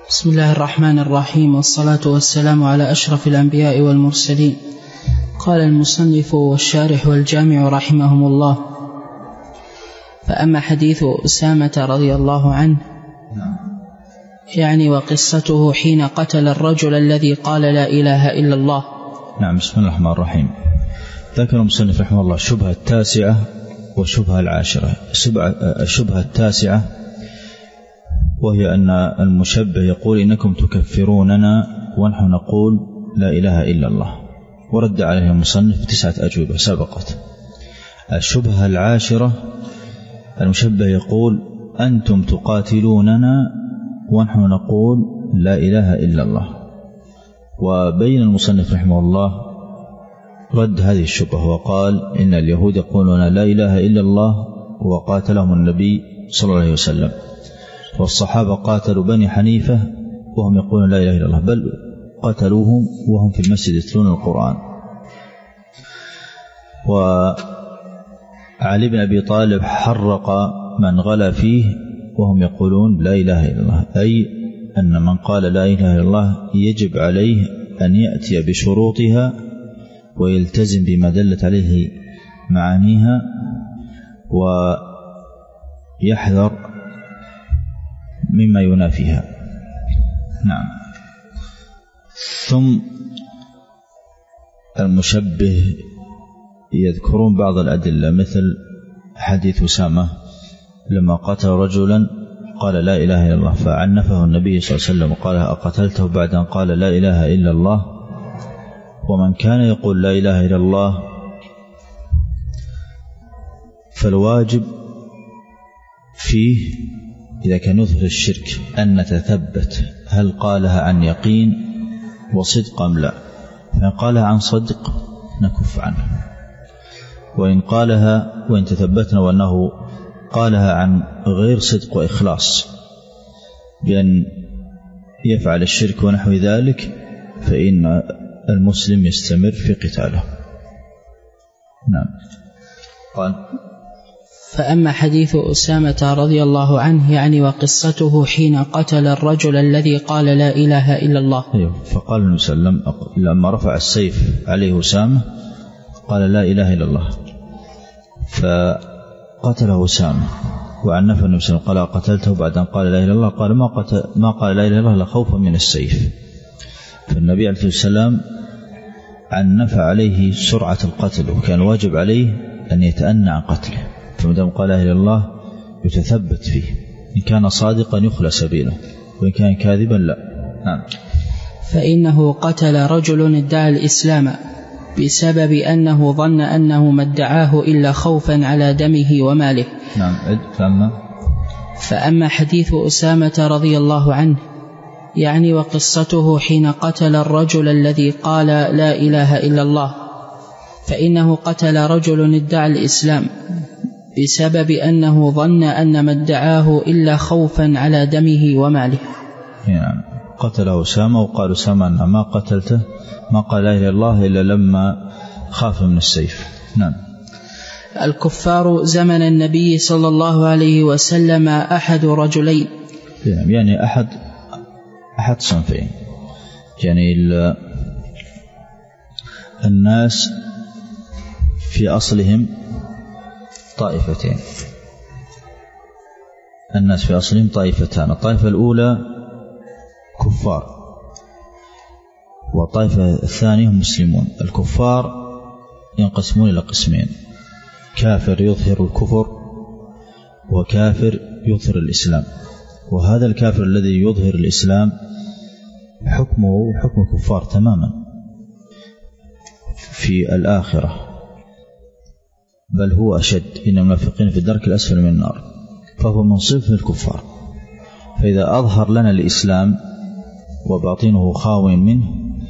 بسم الله الرحمن الرحيم، والصلاة والسلام على أشرف الأنبياء والمرسلين. قال المصنف والشارح والجامع رحمهم الله: فأما حديث أسامة رضي الله عنه يعني وقصته حين قتل الرجل الذي قال لا إله إلا الله. نعم. بسم الله الرحمن الرحيم. ذكر المصنف رحمه الله الشبهة التاسعة والشبهة العاشرة. الشبهة التاسعة وهي أن المشبه يقول إنكم تكفروننا ونحن نقول لا إله إلا الله، ورد عليه المصنف 9 أجوبة سبقت. الشبهة العاشرة المشبه يقول أنتم تقاتلوننا ونحن نقول لا إله إلا الله، وبين المصنف رحمه الله رد هذه الشبهة وقال إن اليهود يقولون لا إله إلا الله وقاتلهم النبي صلى الله عليه وسلم، والصحابة قاتلوا بني حنيفة وهم يقولون لا إله إلا الله، بل قتلوهم وهم في المسجد يتلون القرآن. وعلي بن أبي طالب حرق من غلا فيه وهم يقولون لا إله إلا الله، أي أن من قال لا إله إلا الله يجب عليه أن يأتي بشروطها ويلتزم بما دلت عليه معانيها ويحذر مما ينافيها. نعم. ثم المشبه يذكرون بعض الأدلة مثل حديث أسامة لما قتل رجلا قال لا إله إلا الله فعنفه النبي صلى الله عليه وسلم وقال أقتلته بعد أن قال لا إله إلا الله. ومن كان يقول لا إله إلا الله فالواجب فيه إذا كان يظهر الشرك أن نتثبت هل قالها عن يقين وصدق أم لا، فإن قالها عن صدق نكف عنه، وإن تثبتنا وأنه قالها عن غير صدق وإخلاص بأن يفعل الشرك ونحو ذلك فإن المسلم يستمر في قتاله. نعم. قال: فأما حديث أسامة رضي الله عنه يعني وقصته حين قتل الرجل الذي قال لا إله إلا الله. فقال النبي صلى الله عليه وسلم لما رفع السيف عليه أسامة قال لا إله إلا الله فقتله أسامة وعنفه النبي صلى الله عليه وسلم قال قتلته بعد أن قال لا إله إلا الله، قال ما قال لا إله إلا الله لخوفا من السيف. فالنبي عليه السلام عنف عليه سرعة القتل وكان واجب عليه أن يتأنى عن قتله، فمدام قال لا إله إلا الله يتثبت فيه، إن كان صادقا يخلى سبيله وإن كان كاذبا لا. نعم. فإنه قتل رجل ادعى الإسلام بسبب أنه ظن أنه ما ادعاه إلا خوفا على دمه وماله. نعم. فأما حديث أسامة رضي الله عنه يعني وقصته حين قتل الرجل الذي قال لا إله إلا الله فإنه قتل رجل ادعى الإسلام بسبب أنه ظن أن ما ادعاه إلا خوفا على دمه وماله. يعني قتله أسامة وقال أسامة أنه ما قتلته ما قال لا إله إلا الله إلا لما خاف من السيف. نعم. الكفار زمن النبي صلى الله عليه وسلم أحد رجلين، يعني أحد صنفين، يعني الناس في أصلهم طائفتين، الناس في أصلهم طائفتان، الطائفة الأولى كفار والطائفة الثانية هم مسلمون. الكفار ينقسمون إلى قسمين: كافر يظهر الكفر وكافر يظهر الإسلام. وهذا الكافر الذي يظهر الإسلام حكمه حكم الكفار تماما في الآخرة، بل هو أشد، إن المنافقين في الدرك الأسفل من النار، فهو من صنف الكفار. فإذا أظهر لنا الإسلام وباطنه خاو منه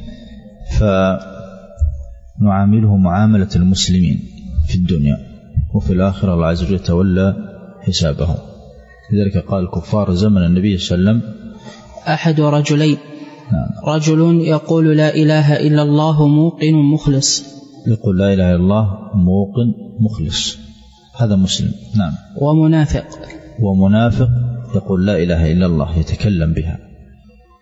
فنعامله معاملة المسلمين في الدنيا، وفي الآخرة الله عز وجل تولى حسابهم. لذلك قال الكفار زمن النبي صلى الله عليه وسلم أحد رجلين. نعم. رجل يقول لا إله إلا الله موقن مخلص، يقول لا إله إلا الله موقن مخلص، هذا مسلم. نعم. ومنافق يقول لا إله إلا الله يتكلم بها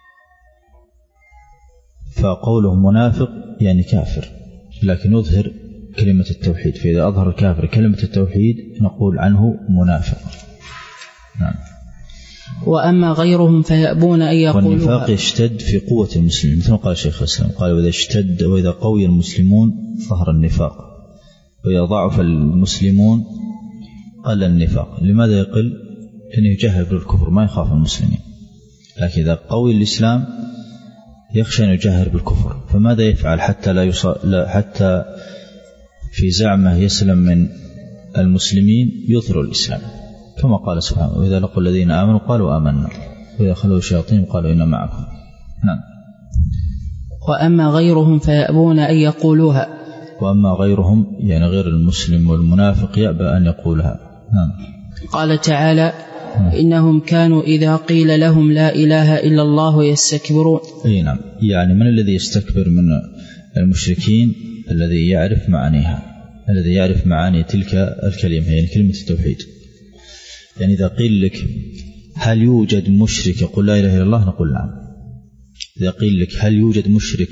فقوله منافق يعني كافر لكن يظهر كلمة التوحيد، فإذا أظهر الكافر كلمة التوحيد نقول عنه منافق. نعم. وأما غيرهم فيأبون أن يقولوها. والنفاق يشتد في قوة المسلمين مثل ما قال الشيخ الإسلام، قال وإذا قوي المسلمون ظهر النفاق، وإذا ضعف المسلمون قل النفاق. لماذا يقل؟ لأنه يجهل بالكفر ما يخاف المسلمين، لكن إذا قوي الإسلام يخشى أن يجهر بالكفر، فماذا يفعل حتى في زعمه يسلم من المسلمين يظهر الإسلام، كما قال سبحانه وإذا لقوا الذين آمنوا قالوا آمنا وإذا خلوا الشياطين قالوا إنا معكم. نعم. وأما غيرهم فيأبون أن يقولوها. وأما غيرهم يعني غير المسلم والمنافق يأبى أن يقولها. نعم. قال تعالى إنهم كانوا إذا قيل لهم لا إله إلا الله يستكبرون. أي نعم، يعني من الذي يستكبر من المشركين؟ الذي يعرف معانيها، الذي يعرف معاني تلك الكلمة يعني كلمة التوحيد. يعني إذا قيل لك هل يوجد مشرك يقول لا إله إلا الله نقول نعم. إذا قيل لك هل يوجد مشرك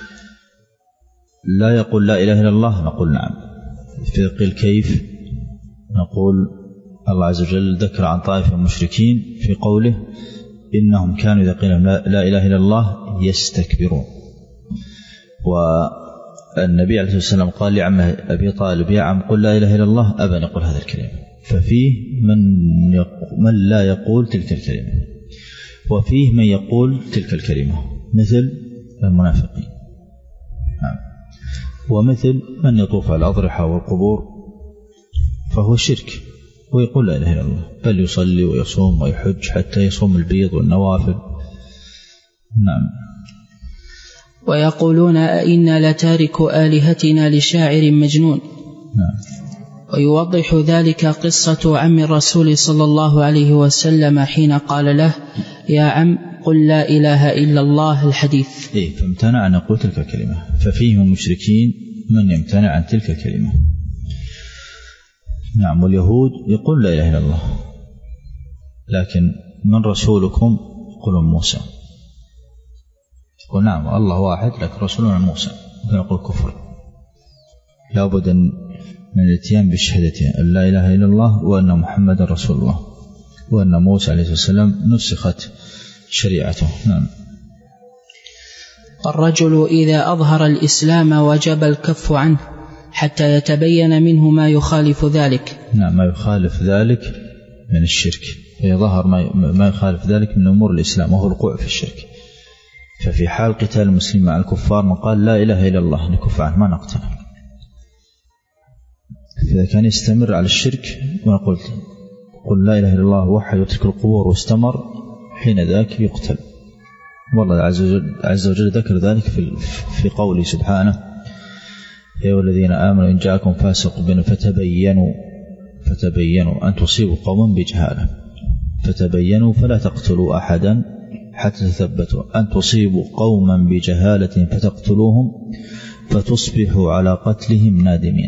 لا يقول لا إله إلا الله نقول نعم. إذا قيل كيف نقول الله عز وجل ذكر عن طائفة المشركين في قوله إنهم كانوا إذا قيل لا إله إلا الله يستكبرون. والنبي عليه الصلاة والسلام قال لعمه أبي طالب يا عم قل لا إله إلا الله، أبى أن يقول هذا الكلمة. ففيه من لا يقول تلك الكلمة، وفيه من يقول تلك الكلمة مثل المنافقين. ومثل من يطوف على الأضرحة والقبور فهو شرك ويقول لا إله إلا الله، بل يصلي ويصوم ويحج حتى يصوم البيض والنوافل. نعم. ويقولون أئنا لتاركو آلهتنا لشاعر مجنون. نعم. ويوضح ذلك قصة عم الرسول صلى الله عليه وسلم حين قال له يا عم قل لا إله إلا الله الحديث. فامتنع أن يقول تلك الكلمة، ففيهم المشركين من يمتنع عن تلك الكلمة. نعم. واليهود يقول لا إله إلا الله، لكن من رسولكم يقولون موسى. يقول نعم الله واحد لكن رسولنا موسى، ممكن نقول كفر. لا بد من الاتيان بالشهادتين أن لا إله إلا الله وأن محمد رسول الله وأن موسى عليه السلام نسخت شريعته. نعم. الرجل إذا أظهر الإسلام وجب الكف عنه حتى يتبين منه ما يخالف ذلك. نعم، ما يخالف ذلك من الشرك، فيظهر ما يخالف ذلك من أمور الإسلام وهو الوقوع في الشرك. ففي حال قتال المسلم مع الكفار من قال لا إله إلا الله نكف عنه ما نقتله. إذا كان يستمر على الشرك ونقول قل لا إله إلا الله وحد وترك القبور واستمر حين ذاك يقتل. والله عز وجل ذكر ذلك في قوله سبحانه يا أيها الذين آمنوا إن جاءكم فاسق بنبأ فتبينوا أن تصيبوا قوما بجهالة فتبينوا فلا تقتلوا أحدا حتى تثبتوا أن تصيبوا قوما بجهالة فتقتلوهم فتصبحوا على قتلهم نادمين.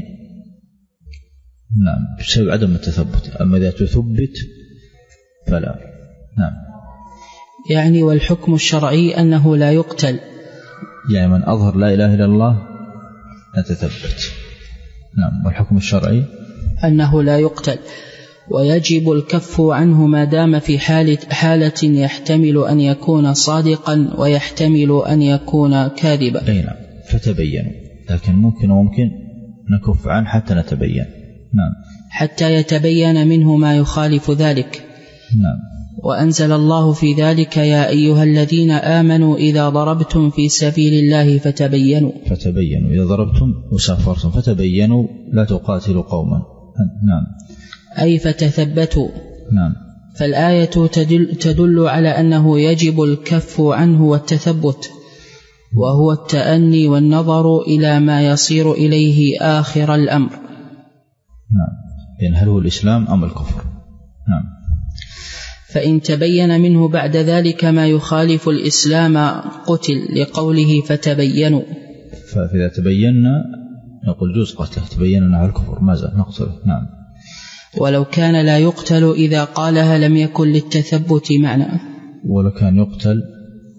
نعم، بسبب عدم التثبت. أما إذا تثبت فلا. نعم. يعني والحكم الشرعي أنه لا يقتل، يعني من أظهر لا إله إلا الله نتثبت. نعم. والحكم الشرعي أنه لا يقتل، ويجب الكف عنه ما دام في حالة يحتمل أن يكون صادقا ويحتمل أن يكون كاذبا. أي نعم. فتبينوا، لكن ممكن نكف عنه حتى نتبين. نعم. حتى يتبين منه ما يخالف ذلك. نعم. وأنزل الله في ذلك يا أيها الذين آمنوا إذا ضربتم في سبيل الله فتبينوا إذا ضربتم وسافرتم فتبينوا لا تقاتلوا قوما. نعم. أي فتثبتوا. نعم. فالآية تدل على أنه يجب الكف عنه والتثبت، وهو التأني والنظر إلى ما يصير إليه آخر الأمر. نعم. يعني هل هو الإسلام أم الكفر؟ نعم. فإن تبين منه بعد ذلك ما يخالف الإسلام قتل، لقوله فتبينوا. فإذا تبينا نقول جوز قتله، تبيننا على الكفر ما زال نقتله. نعم. ولو كان لا يقتل إذا قالها لم يكن للتثبت معنى. ولو كان يقتل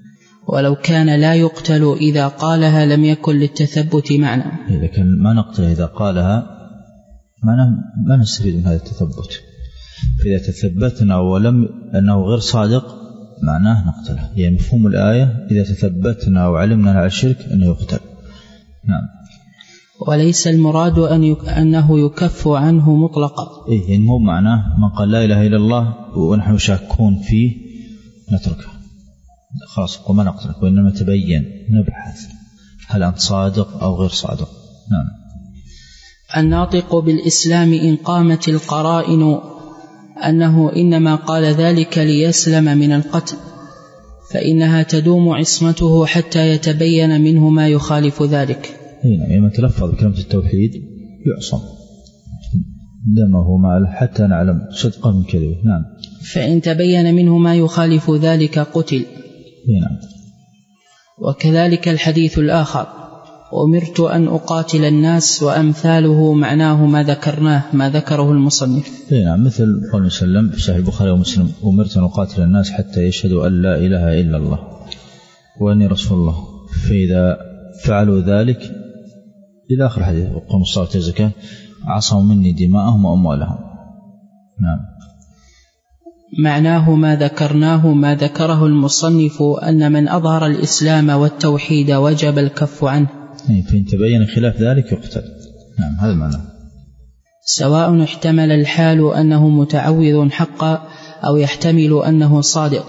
ولو كان لا يقتل إذا قالها لم يكن للتثبت معنى. إذا كان ما نقتله إذا قالها ما نستفيد من هذا التثبت. فإذا تثبتنا ولم أنه غير صادق معناه نقتله. يعني مفهوم الآية إذا تثبتنا وعلمنا على الشرك أنه يقتل. نعم. وليس المراد أنه يكف عنه مطلقا. يعني مو معناه من قال لا إله إلا الله ونحن شاكون فيه نتركه خلاص وما نقتلك، وإنما تبين نبحث هل أنت صادق أو غير صادق. نعم. الناطق بالإسلام إن قامت القرائن أنه إنما قال ذلك ليسلم من القتل، فإنها تدوم عصمته حتى يتبين منه ما يخالف ذلك. نعم. من تلفظ بكلمة التوحيد يعصم دمه حتى نعلم صدقه من كذبه. نعم. فإن تبين منه ما يخالف ذلك قتل. نعم. وكذلك الحديث الآخر أمرت أن أقاتل الناس وأمثاله معناه ما ذكره المصنف. نعم. مثل قول وسلم في صحيح البخاري ومسلم أمرت أن أقاتل الناس حتى يشهدوا أن لا إله إلا الله وأني رسول الله، فإذا فعلوا ذلك إلى آخر الحديث وقاموا الصلاة والزكاة عصموا مني دماءهم وأموالهم. نعم. معناه ما ذكره المصنف أن من أظهر الإسلام والتوحيد وجب الكف عنه. فإن تبين خلاف ذلك يقتل. نعم. هذا معناه. سواء احتمل الحال أنه متعوذ حقا أو يحتمل أنه صادق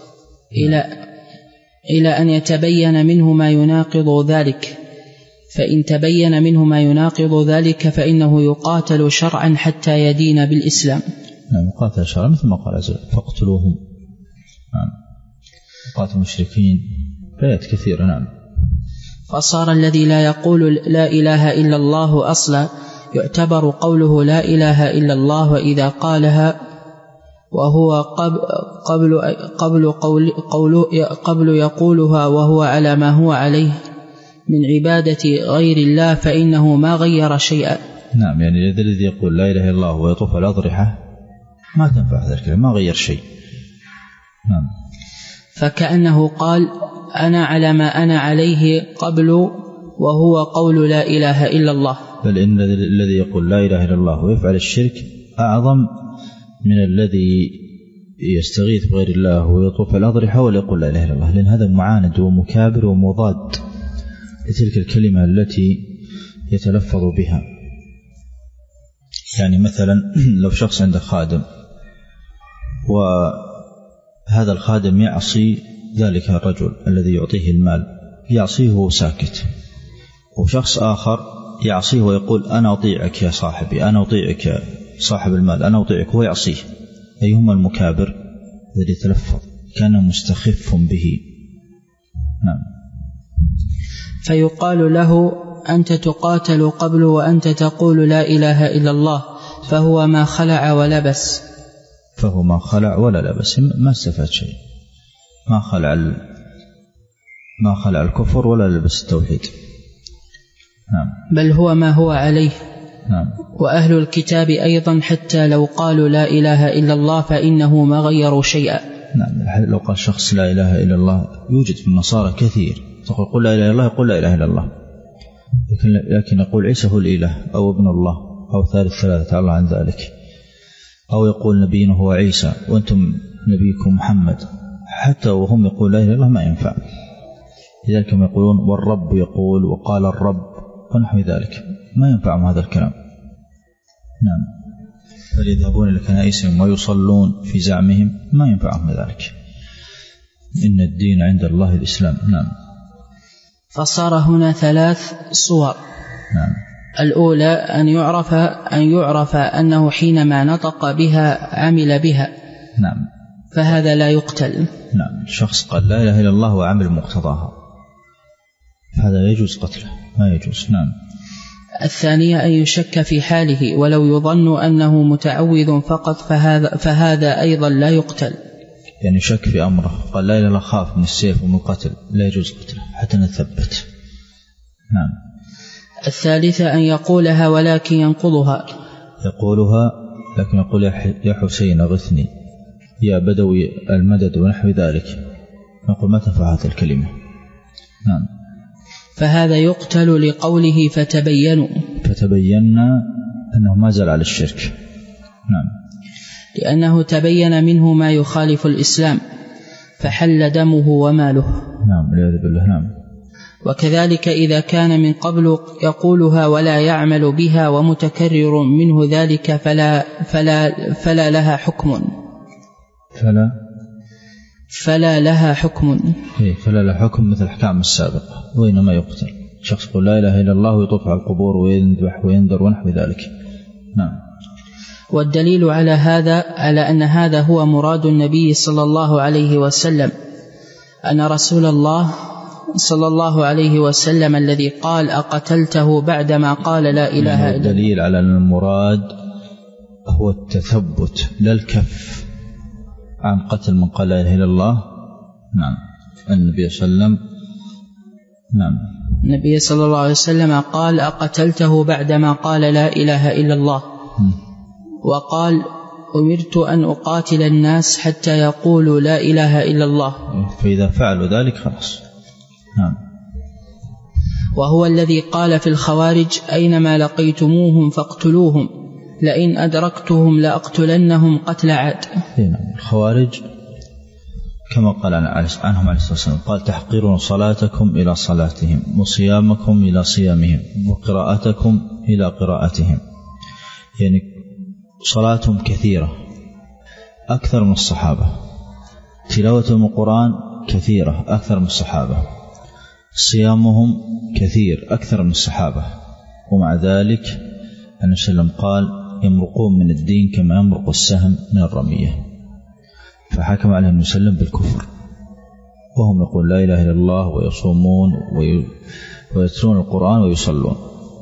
إلى أن يتبين منه ما يناقض ذلك. فإن تبين منه ما يناقض ذلك فإنه يقاتل شرعا حتى يدين بالإسلام. نعم. يقاتل شرعا مثل ما قال عز فاقتلوهم. نعم. قاتل المشركين فآيات كثيرة. نعم. فصار الذي لا يقول لا إله إلا الله أصلا يعتبر قوله لا إله إلا الله، وإذا قالها وهو قبل يقولها وهو على ما هو عليه من عبادة غير الله فإنه ما غير شيئا. نعم. يعني الذي يقول لا إله إلا الله ويطوف الأضرحة ما تنفع ذلك، ما غير شيء. نعم. فكأنه قال أنا على ما أنا عليه قبل وهو قول لا إله إلا الله. بل إن الذي يقول لا إله إلا الله ويفعل الشرك أعظم من الذي يستغيث بغير الله ويطوف الأضرحة ولا يقول لا إله إلا الله، لأن هذا معاند ومكابر ومضاد لتلك الكلمة التي يتلفظ بها. يعني مثلا لو شخص عنده خادم وهذا الخادم يعصي ذلك الرجل الذي يعطيه المال، يعصيه وهو ساكت، وشخص آخر يعصيه ويقول أنا أطيعك يا صاحبي، أنا أطيعك يا صاحب المال، أنا أطيعك، هو يعصيه. أيهما المكابر؟ الذي يتلفظ كان مستخف به. نعم. فيقال له أنت تقاتل قبل وأنت تقول لا إله إلا الله، فهو ما خلع ولبس. فهو ما خلع ولا لبس، ما استفاد شيء، ما خلع الكفر ولا لبس التوحيد. نعم. بل هو ما هو عليه. نعم. وأهل الكتاب أيضا حتى لو قالوا لا إله إلا الله فإنه ما غيروا شيئا. نعم. لو قال شخص لا إله إلا الله، يوجد في النصارى كثير تقول قل لا إله إلا الله، يقول لا إله إلا الله، لكن يقول عيسى هو الإله أو ابن الله أو ثالث ثلاثة تعالى عن ذلك، أو يقول نبينا هو عيسى وأنتم نبيكم محمد، حتى وهم يقول لا إله إلا الله ما ينفع. لذلك هم يقولون والرب يقول وقال الرب ونحو ذلك، ما ينفعهم هذا الكلام. نعم. بل يذهبون إلى كنائسهم ويصلون في زعمهم، ما ينفعهم ذلك. إن الدين عند الله الإسلام. نعم. فصار هنا 3 صور. نعم. الأولى أن يعرف أنه حينما نطق بها عمل بها. نعم. فهذا لا يقتل. نعم. الشخص قال لا إله إلا الله وعمل مقتضاها، هذا يجوز قتله، ما يجوز. نعم. الثانية أن يشك في حاله ولو يظن أنه متعوذ فقط، فهذا أيضا لا يقتل. يعني شك في أمره، قال لا إله إلا الله خاف من السيف ومن القتل، لا يجوز قتله حتى نثبت. نعم. الثالثة أن يقولها ولكن ينقضها، يقولها لكن يقول يا حسين أغثني، يا بدوي المدد ونحو ذلك، نقول ما تنفع هذه الكلمة. نعم. فهذا يقتل لقوله فتبينا أنه ما زال على الشرك. نعم. لأنه تبين منه ما يخالف الإسلام فحل دمه وماله. نعم والعياذ بالله. نعم. وكذلك إذا كان من قبل يقولها ولا يعمل بها ومتكرر منه ذلك فلا لها حكم. فلا لها حكم. فلا لها حكم مثل الأحكام السابقة، وإنما يقتل. شخص يقول لا إله إلا الله ويطوف على القبور ويذبح وينذر ونحو ذلك. نعم. والدليل على أن هذا هو مراد النبي صلى الله عليه وسلم، أن رسول الله صلى الله عليه وسلم الذي قال أقتلته بعدما قال لا إله إلا الله. الدليل على أن المراد هو التثبت لا الكف عن قتل من قال لا إله إلا الله. نعم. النبي صلى الله عليه وسلم. نعم. النبي صلى الله عليه وسلم قال أقتلته بعدما قال لا إله إلا الله. وقال أمرت أن أقاتل الناس حتى يقولوا لا إله إلا الله. فإذا فعلوا ذلك خلاص. نعم. وهو الذي قال في الخوارج أينما لقيتموهم فاقتلوهم لئن أدركتهم لأقتلنهم قتل عاد. الخوارج كما قال عنهم عليه الصلاة والسلام قال تحقرون صلاتكم إلى صلاتهم وصيامكم إلى صيامهم وقراءتكم إلى قراءتهم. يعني صلاتهم كثيرة أكثر من الصحابة، تلاوتهم القرآن كثيرة أكثر من الصحابة، صيامهم كثير أكثر من الصحابة، ومع ذلك النبي صلى الله عليه وسلم قال يمرقون من الدين كما يمرق السهم من الرمية، فحكم عليهم النبي صلى الله عليه وسلم بالكفر وهم يقول لا إله إلا الله ويصومون ويتلون القرآن ويصلون.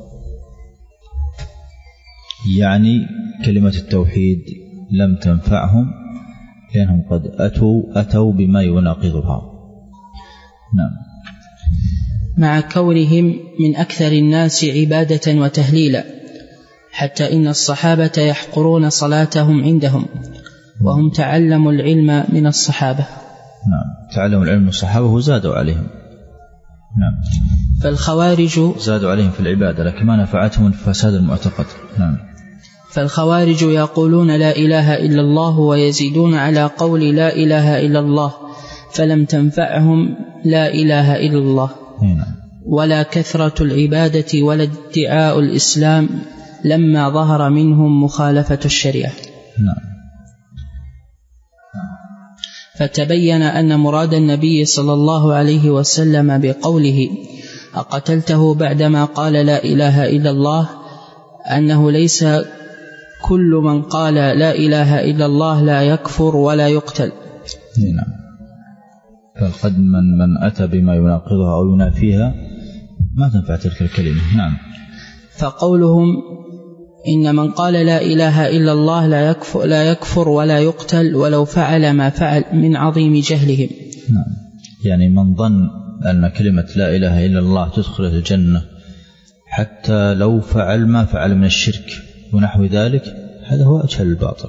يعني كلمة التوحيد لم تنفعهم لأنهم قد أتوا بما يناقضها. نعم. مع كونهم من أكثر الناس عبادة وتهليلا، حتى إن الصحابة يحقرون صلاتهم عندهم وهم تعلموا العلم من الصحابة. نعم. تعلموا العلم من الصحابة وزادوا عليهم. نعم. فالخوارج زادوا عليهم في العبادة لكن ما نفعتهم فساد المعتقد. نعم. فالخوارج يقولون لا إله إلا الله ويزيدون على قول لا إله إلا الله، فلم تنفعهم لا إله إلا الله. نعم. ولا كثرة العبادة ولا ادعاء الإسلام لما ظهر منهم مخالفة الشريعة. نعم. فتبين أن مراد النبي صلى الله عليه وسلم بقوله أقتلته بعدما قال لا إله إلا الله أنه ليس كل من قال لا إله إلا الله لا يكفر ولا يقتل. نعم. فقد من أتى بما يناقضها أو ينافيها ما تنفع تلك الكلمة. نعم. فقولهم إن من قال لا إله إلا الله لا يكفر ولا يقتل ولو فعل ما فعل من عظيم جهلهم. نعم. يعني من ظن أن كلمة لا إله إلا الله تدخل الجنة حتى لو فعل ما فعل من الشرك ونحو ذلك، هذا هو أجهل الباطل.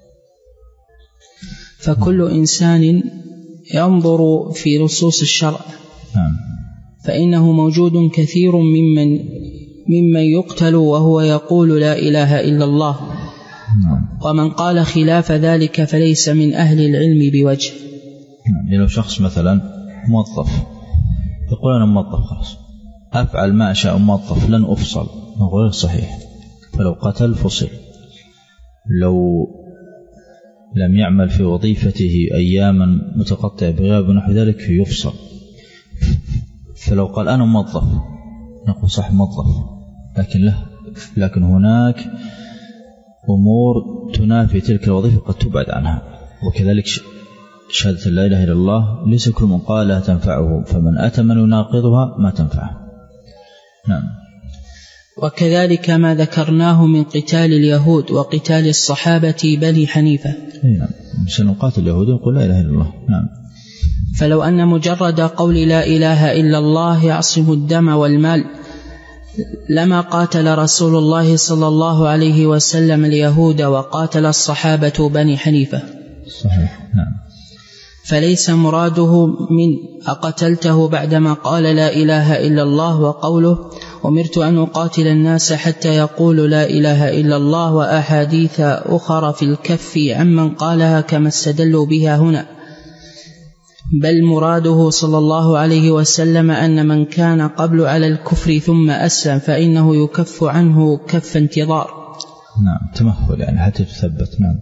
فكل إنسان ينظر في نصوص الشرع فإنه موجود كثير ممن يقتل وهو يقول لا إله إلا الله، ومن قال خلاف ذلك فليس من أهل العلم بوجه. يعني لو شخص مثلا موظف يقول أنا موظف خلاص أفعل ما أشاء موظف لن أفصل، غير صحيح. فلو قتل فصل، لو لم يعمل في وظيفته أياما متقطعة بغياب ونحو ذلك يفصل. فلو قال أنا موظف نقول صح موظف، لكن هناك أمور تنافي تلك الوظيفة قد تبعد عنها. وكذلك شهادة لا إله إلا الله ليس كل من قالها تنفعه، فمن أتى من يناقضها ما تنفعه. نعم. وكذلك ما ذكرناه من قتال اليهود وقتال الصحابة بني حنيفة. نعم. سنقاتل اليهود ونقول لا إله إلا الله. نعم. فلو أن مجرد قول لا إله إلا الله يعصم الدم والمال لما قاتل رسول الله صلى الله عليه وسلم اليهود وقاتل الصحابة بني حنيفة. صحيح. نعم. فليس مراده من أقتلته بعدما قال لا إله إلا الله وقوله أمرت أن أقاتل الناس حتى يقولوا لا إله إلا الله وأحاديث أخرى في الكف عمن قالها كما استدلوا بها هنا، بل مراده صلى الله عليه وسلم أن من كان قبل على الكفر ثم أسلم فإنه يكف عنه كف انتظار. نعم، تمهل يعني حتى تثبت. نعم.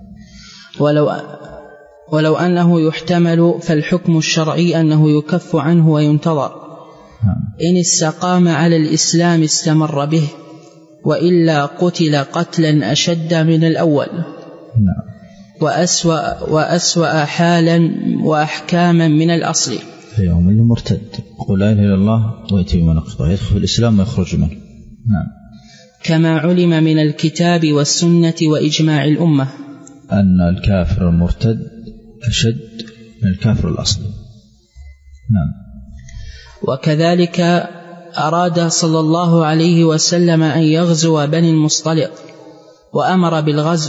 ولو أنه يحتمل فالحكم الشرعي أنه يكف عنه وينتظر. إن استقام على الإسلام استمر به، وإلا قتل قتلا أشد من الأول وأسوأ حالا وأحكاما من الأصل. يوم اللي مرتد يقول لا إله إلا الله ويأتي بما نقضه يدخل في الإسلام ويخرج منه. نعم. كما علم من الكتاب والسنة وإجماع الأمة أن الكافر المرتد أشد من الكافر الأصلي. نعم. وكذلك أراد صلى الله عليه وسلم أن يغزو بني المصطلق وأمر بالغزو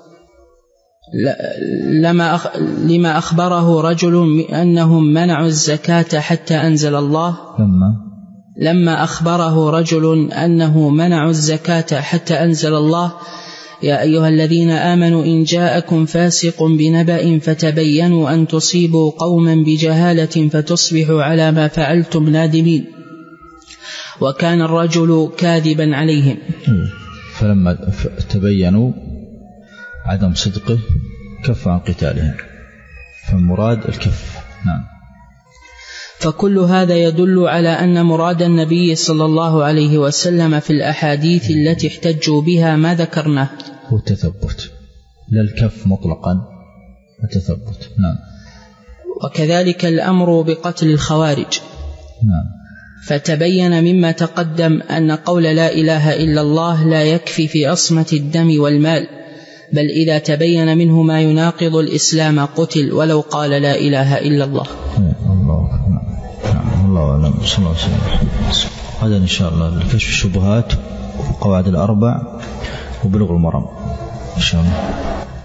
لما أخبره رجل أنهم منعوا الزكاة حتى أنزل الله لما أخبره رجل أنه منعوا الزكاة حتى أنزل الله يا أيها الذين آمنوا إن جاءكم فاسق بنبأ فتبينوا أن تصيبوا قوما بجهالة فتصبحوا على ما فعلتم نادمين، وكان الرجل كاذبا عليهم. فلما تبينوا عدم صدقه كف عن قتالهم، فالمراد الكف. نعم. فكل هذا يدل على أن مراد النبي صلى الله عليه وسلم في الأحاديث التي احتجوا بها ما ذكرناه هو التثبت، لا الكف مطلقا، التثبت. نعم. وكذلك الأمر بقتل الخوارج. نعم. فتبين مما تقدم أن قول لا إله إلا الله لا يكفي في عصمة الدم والمال، بل إذا تبين منه ما يناقض الإسلام قتل ولو قال لا إله إلا الله. الله أعلم. صلى الله عليه وسلم. هذا إن شاء الله لكشف الشبهات وقواعد الأربع وبلوغ المرام إن شاء الله.